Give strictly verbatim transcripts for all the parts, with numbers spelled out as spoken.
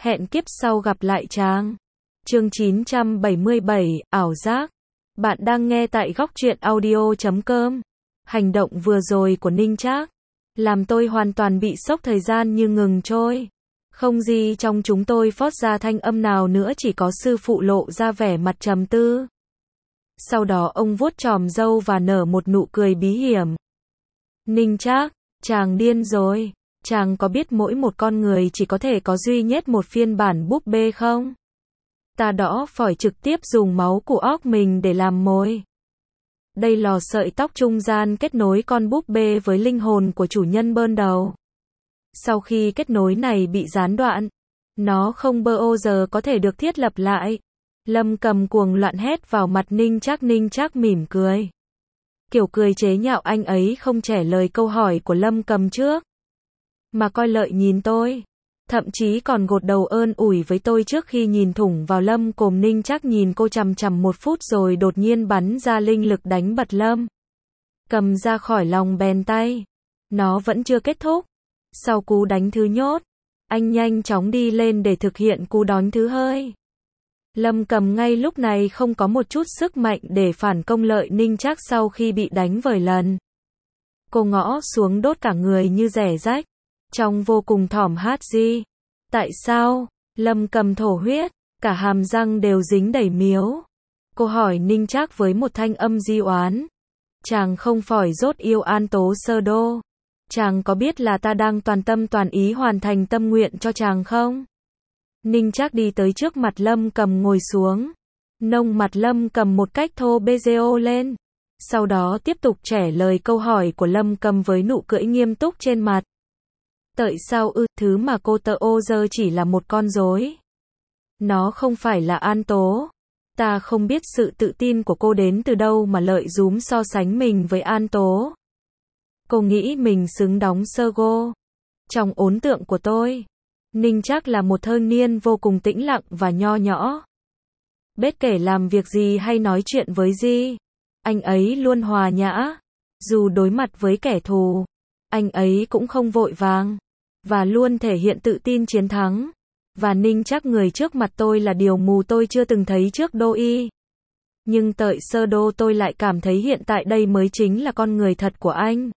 Hẹn kiếp sau gặp lại chàng. Chương chín trăm bảy mươi bảy, ảo giác. Bạn đang nghe tại góc truyện audio chấm com. Hành động vừa rồi của Ninh Trác làm tôi hoàn toàn bị sốc, thời gian như ngừng trôi. Không gì trong chúng tôi phót ra thanh âm nào nữa, chỉ có sư phụ lộ ra vẻ mặt trầm tư. Sau đó ông vuốt chòm râu và nở một nụ cười bí hiểm. Ninh Trác, chàng điên rồi. Chàng có biết mỗi một con người chỉ có thể có duy nhất một phiên bản búp bê không? Ta đõ phỏi trực tiếp dùng máu của óc mình để làm mồi. Đây lò sợi tóc trung gian kết nối con búp bê với linh hồn của chủ nhân ban đầu. Sau khi kết nối này bị gián đoạn, nó không bao giờ có thể được thiết lập lại. Lâm Cầm cuồng loạn hét vào mặt Ninh Trác. Ninh Trác mỉm cười. Kiểu cười chế nhạo anh ấy không trả lời câu hỏi của Lâm Cầm trước, mà coi lợi nhìn tôi. Thậm chí còn gột đầu ơn ủi với tôi trước khi nhìn thủng vào Lâm Cồm. Ninh Trác nhìn cô chằm chằm một phút rồi đột nhiên bắn ra linh lực đánh bật Lâm Cầm ra khỏi lòng bàn tay. Nó vẫn chưa kết thúc. Sau cú đánh thứ nhốt, anh nhanh chóng đi lên để thực hiện cú đón thứ hơi. Lâm Cầm ngay lúc này không có một chút sức mạnh để phản công lợi Ninh Trác sau khi bị đánh vài lần. Cô ngã xuống đốt cả người như rẻ rách, trong vô cùng thỏm hát gì. Tại sao? Lâm Cầm thổ huyết, cả hàm răng đều dính đầy miếu. Cô hỏi Ninh Trác với một thanh âm di oán. Chàng không phải rốt yêu An Tố Sơ Đô. Chàng có biết là ta đang toàn tâm toàn ý hoàn thành tâm nguyện cho chàng không? Ninh Trác đi tới trước mặt Lâm Cầm ngồi xuống. Nông mặt Lâm Cầm một cách thô bê rô lên. Sau đó tiếp tục trả lời câu hỏi của Lâm Cầm với nụ cười nghiêm túc trên mặt. Tại sao ư, thứ mà cô tơ ô giờ chỉ là một con rối. Nó không phải là An Tố. Ta không biết sự tự tin của cô đến từ đâu mà lợi dúm so sánh mình với An Tố. Cô nghĩ mình xứng đóng sơ gô. Trong ấn tượng của tôi, Ninh Trác là một thanh niên vô cùng tĩnh lặng và nho nhỏ. Bất kể làm việc gì hay nói chuyện với gì, anh ấy luôn hòa nhã. Dù đối mặt với kẻ thù, anh ấy cũng không vội vàng, và luôn thể hiện tự tin chiến thắng. Và Ninh Trác người trước mặt tôi là điều mù tôi chưa từng thấy trước đô y. Nhưng tại sơ đô tôi lại cảm thấy hiện tại đây mới chính là con người thật của anh.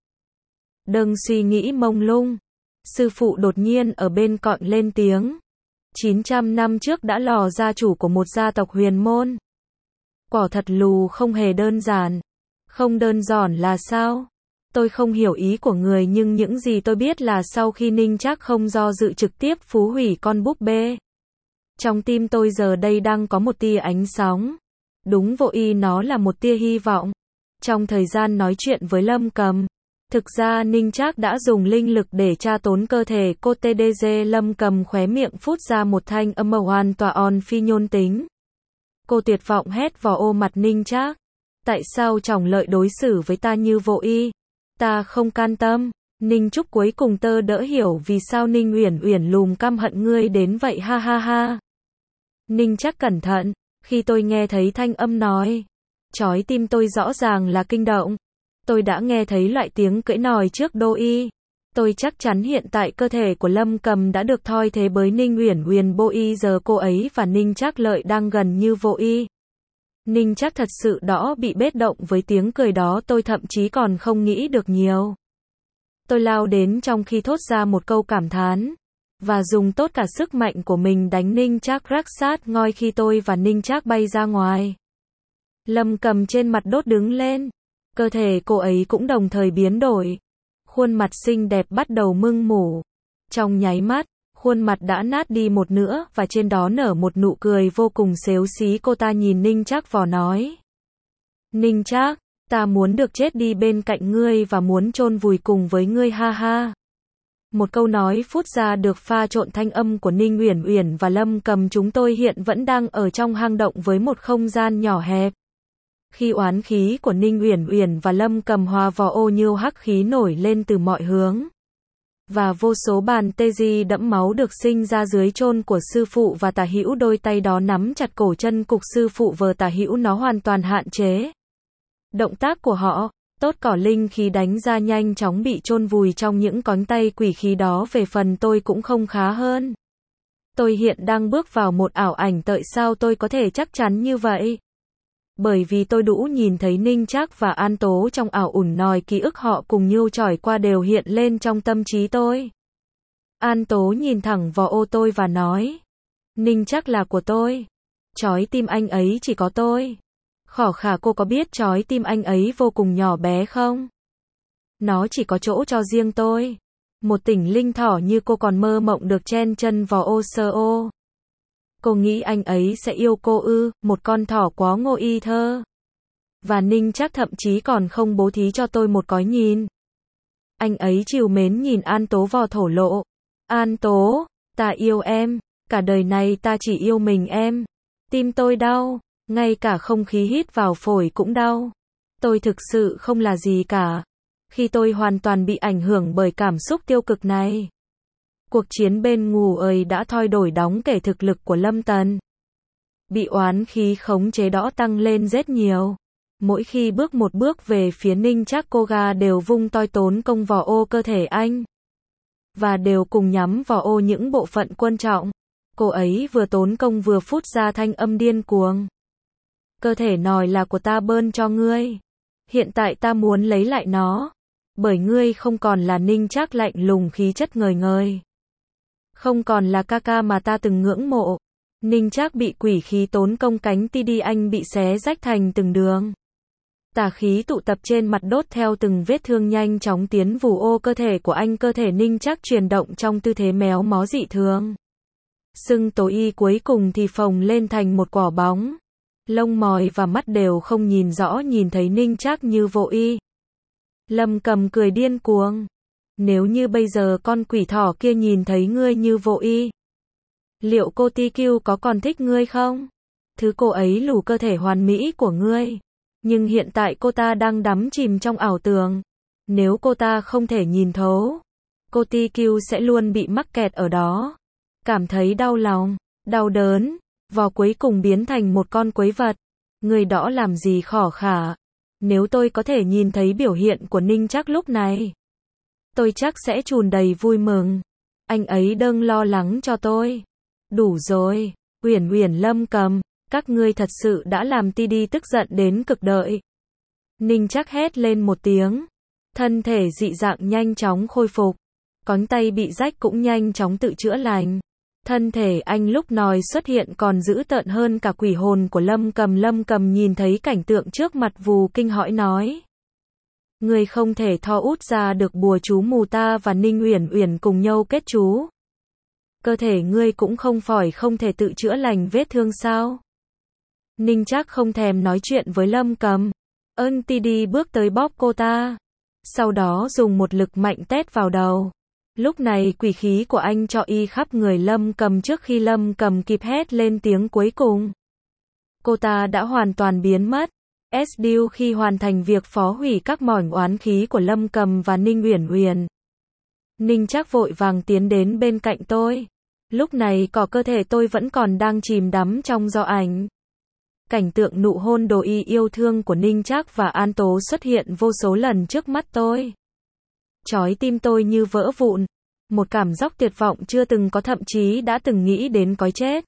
Đừng suy nghĩ mông lung. Sư phụ đột nhiên ở bên cạnh lên tiếng. chín trăm năm trước đã lò gia chủ của một gia tộc huyền môn. Quả thật lù không hề đơn giản. Không đơn giản là sao? Tôi không hiểu ý của người, nhưng những gì tôi biết là sau khi Ninh Trác không do dự trực tiếp phú hủy con búp bê, trong tim tôi giờ đây đang có một tia ánh sáng. Đúng vô y nó là một tia hy vọng. Trong thời gian nói chuyện với Lâm Cầm, thực ra Ninh Trác đã dùng linh lực để tra tốn cơ thể cô. tê đê giê Lâm Cầm khóe miệng phút ra một thanh âm hoàn toàn phi nhôn tính. Cô tuyệt vọng hét vào ô mặt Ninh Trác. Tại sao chồng lợi đối xử với ta như vô y? Ta không can tâm. Ninh Trúc cuối cùng tơ đỡ hiểu vì sao Ninh Uyển Uyển lùm căm hận ngươi đến vậy, ha ha ha. Ninh Trác cẩn thận. Khi tôi nghe thấy thanh âm nói, chói tim tôi rõ ràng là kinh động. Tôi đã nghe thấy loại tiếng cưỡi nòi trước đô y. Tôi chắc chắn hiện tại cơ thể của Lâm Cầm đã được thay thế bởi Ninh Uyển Uyển vô y, giờ cô ấy và Ninh Trác lợi đang gần như vô y. Ninh Trác thật sự đó bị bết động với tiếng cười đó, tôi thậm chí còn không nghĩ được nhiều. Tôi lao đến trong khi thốt ra một câu cảm thán, và dùng tốt cả sức mạnh của mình đánh Ninh Trác rắc sát ngoi khi tôi và Ninh Trác bay ra ngoài. Lâm Cầm trên mặt đốt đứng lên. Cơ thể cô ấy cũng đồng thời biến đổi. Khuôn mặt xinh đẹp bắt đầu mưng mủ. Trong nháy mắt, khuôn mặt đã nát đi một nửa và trên đó nở một nụ cười vô cùng xấu xí. Cô ta nhìn Ninh Trác vò nói. Ninh Trác, ta muốn được chết đi bên cạnh ngươi và muốn chôn vùi cùng với ngươi, ha ha. Một câu nói phút ra được pha trộn thanh âm của Ninh Uyển Uyển và Lâm Cầm. Chúng tôi hiện vẫn đang ở trong hang động với một không gian nhỏ hẹp. Khi oán khí của Ninh Uyển Uyển và Lâm Cầm hòa vào ô nhiêu hắc khí nổi lên từ mọi hướng. Và vô số bàn tê di đẫm máu được sinh ra dưới chôn của sư phụ và Tả Hữu. Đôi tay đó nắm chặt cổ chân cục sư phụ vờ Tả Hữu, nó hoàn toàn hạn chế động tác của họ. Tốt cỏ linh khí đánh ra nhanh chóng bị chôn vùi trong những cánh tay quỷ khí đó. Về phần tôi cũng không khá hơn. Tôi hiện đang bước vào một ảo ảnh, tại sao tôi có thể chắc chắn như vậy? Bởi vì tôi đủ nhìn thấy Ninh Trác và An Tố trong ảo ủn nòi, ký ức họ cùng nhau trải qua đều hiện lên trong tâm trí tôi. An Tố nhìn thẳng vào ô tôi và nói, Ninh Trác là của tôi. Trái tim anh ấy chỉ có tôi. Khỏ khả, cô có biết trái tim anh ấy vô cùng nhỏ bé không? Nó chỉ có chỗ cho riêng tôi. Một tỉnh linh thỏ như cô còn mơ mộng được chen chân vào ô sơ ô. Cô nghĩ anh ấy sẽ yêu cô ư? Một con thỏ quá ngô y thơ. Và Ninh Trác thậm chí còn không bố thí cho tôi một cái nhìn. Anh ấy trìu mến nhìn An Tố vào thổ lộ. An Tố, ta yêu em. Cả đời này ta chỉ yêu mình em. Tim tôi đau. Ngay cả không khí hít vào phổi cũng đau. Tôi thực sự không là gì cả. Khi tôi hoàn toàn bị ảnh hưởng bởi cảm xúc tiêu cực này. Cuộc chiến bên ngủ ơi đã thay đổi đóng kể thực lực của Lâm Tần. Bị oán khí khống chế đó tăng lên rất nhiều. Mỗi khi bước một bước về phía Ninh Trác, cô gà đều vung toi tốn công vào ô cơ thể anh. Và đều cùng nhắm vào ô những bộ phận quan trọng. Cô ấy vừa tốn công vừa phút ra thanh âm điên cuồng. Cơ thể nòi là của ta, bơn cho ngươi. Hiện tại ta muốn lấy lại nó. Bởi ngươi không còn là Ninh Trác lạnh lùng khí chất ngời ngời. Không còn là ca ca mà ta từng ngưỡng mộ. Ninh Trác bị quỷ khí tốn công, cánh ti đi anh bị xé rách thành từng đường. Tà khí tụ tập trên mặt, đốt theo từng vết thương, nhanh chóng tiến vù ô cơ thể của anh. Cơ thể Ninh Trác chuyển động trong tư thế méo mó dị thường. Sưng tố y cuối cùng thì phồng lên thành một quả bóng. Lông mỏi và mắt đều không nhìn rõ, nhìn thấy Ninh Trác như vô y. Lâm Cầm cười điên cuồng. Nếu như bây giờ con quỷ thỏ kia nhìn thấy ngươi như vô y, liệu cô Ti Kiu có còn thích ngươi không? Thứ cô ấy lù cơ thể hoàn mỹ của ngươi. Nhưng hiện tại cô ta đang đắm chìm trong ảo tưởng. Nếu cô ta không thể nhìn thấu, cô Ti Kiu sẽ luôn bị mắc kẹt ở đó. Cảm thấy đau lòng, đau đớn, và cuối cùng biến thành một con quái vật. Người đó làm gì khỏ khả. Nếu tôi có thể nhìn thấy biểu hiện của Ninh Trác lúc này, tôi chắc sẽ trùn đầy vui mừng. Anh ấy đừng lo lắng cho tôi. Đủ rồi, Uyển Uyển, Lâm Cầm, các ngươi thật sự đã làm Ti Đi tức giận đến cực đợi. Ninh Trác hét lên một tiếng. Thân thể dị dạng nhanh chóng khôi phục. Cánh tay bị rách cũng nhanh chóng tự chữa lành. Thân thể anh lúc nòi xuất hiện còn dữ tợn hơn cả quỷ hồn của Lâm Cầm. Lâm Cầm nhìn thấy cảnh tượng trước mặt vù kinh hãi nói. Ngươi không thể tho út ra được bùa chú mù, ta và Ninh Uyển Uyển cùng nhau kết chú. Cơ thể ngươi cũng không phải không thể tự chữa lành vết thương sao? Ninh Trác không thèm nói chuyện với Lâm Cầm. Ân Ti đi bước tới bóp cô ta. Sau đó dùng một lực mạnh tét vào đầu. Lúc này quỷ khí của anh cho y khắp người Lâm Cầm. Trước khi Lâm Cầm kịp hét lên tiếng cuối cùng, cô ta đã hoàn toàn biến mất. Sdiu khi hoàn thành việc phá hủy các mỏng oán khí của Lâm Cầm và Ninh Uyển Uyển. Ninh Trác vội vàng tiến đến bên cạnh tôi. Lúc này cỏ cơ thể tôi vẫn còn đang chìm đắm trong gió ảnh. Cảnh tượng nụ hôn đồ y yêu thương của Ninh Trác và An Tố xuất hiện vô số lần trước mắt tôi. Trái tim tôi như vỡ vụn. Một cảm giác tuyệt vọng chưa từng có, thậm chí đã từng nghĩ đến cái chết.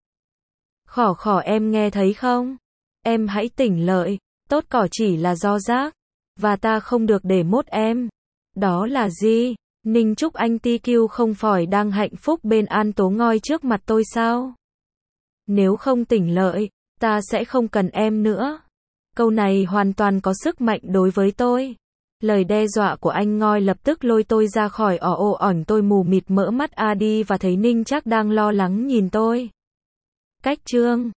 Khỏ khỏ, em nghe thấy không? Em hãy tỉnh lợi. Tốt cỏ chỉ là do giác. Và ta không được để mốt em. Đó là gì? Ninh Trúc anh Ti Kiu không phải đang hạnh phúc bên An Tố ngoi trước mặt tôi sao? Nếu không tỉnh lợi, ta sẽ không cần em nữa. Câu này hoàn toàn có sức mạnh đối với tôi. Lời đe dọa của anh ngoi lập tức lôi tôi ra khỏi ỏ ồ ỏn. Tôi mù mịt mở mắt a đi và thấy Ninh Trác đang lo lắng nhìn tôi. Cách chương